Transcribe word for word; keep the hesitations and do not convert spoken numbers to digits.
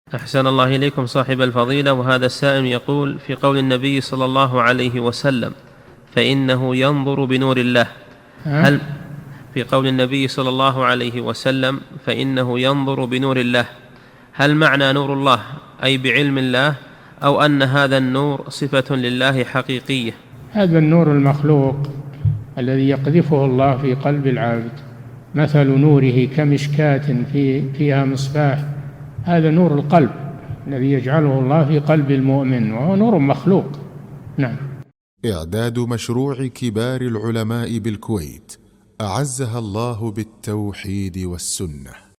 أحسن الله إليكم صاحب الفضيلة. وهذا السائل يقول: في قول النبي صلى الله عليه وسلم فإنه ينظر بنور الله، هل في قول النبي صلى الله عليه وسلم فإنه ينظر بنور الله، هل معنى نور الله أي بعلم الله، أو أن هذا النور صفة لله حقيقية؟ هذا النور المخلوق الذي يقذفه الله في قلب العبد، مثل نوره كمشكاة في فيها مصباح، هذا نور القلب الذي يجعله الله في قلب المؤمن، وهو نور مخلوق. نعم. إعداد مشروع كبار العلماء بالكويت أعزها الله بالتوحيد والسنة.